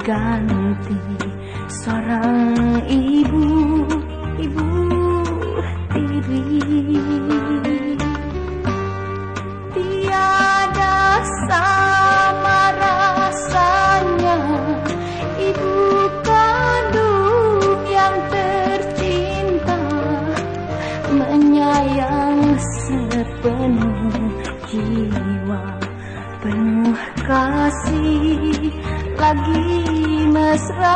ganti seorang ibu tiri. Tiada sama rasanya ibu kandung yang tercinta, menyayang sepenuh jiwa, penuh kasih lagi mesra.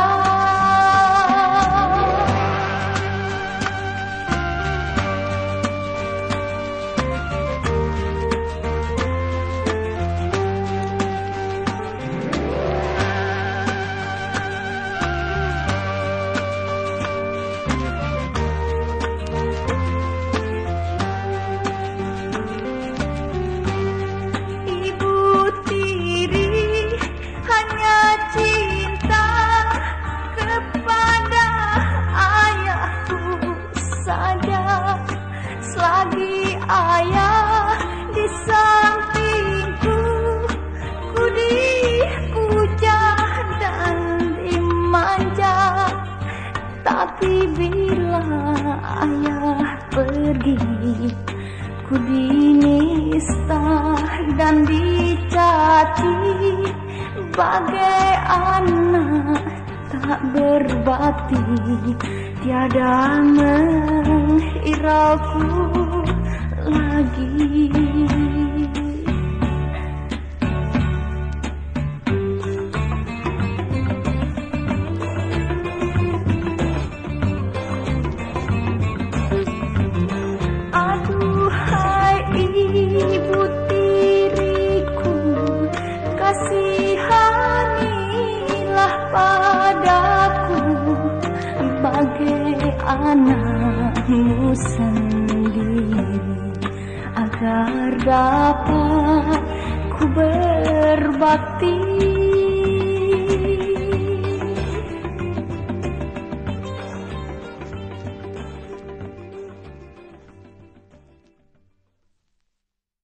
Selagi ayah di sampingku, ku dipuja dan dimanja. Tapi bila ayah pergi, ku dinista dan dicaci bagai anak tak berbakti, tiada menghirauku lagi. Aduhai ibu tiriku, kasihanilah padaku bagai anakmu sendiri, agar dapat ku berbakti.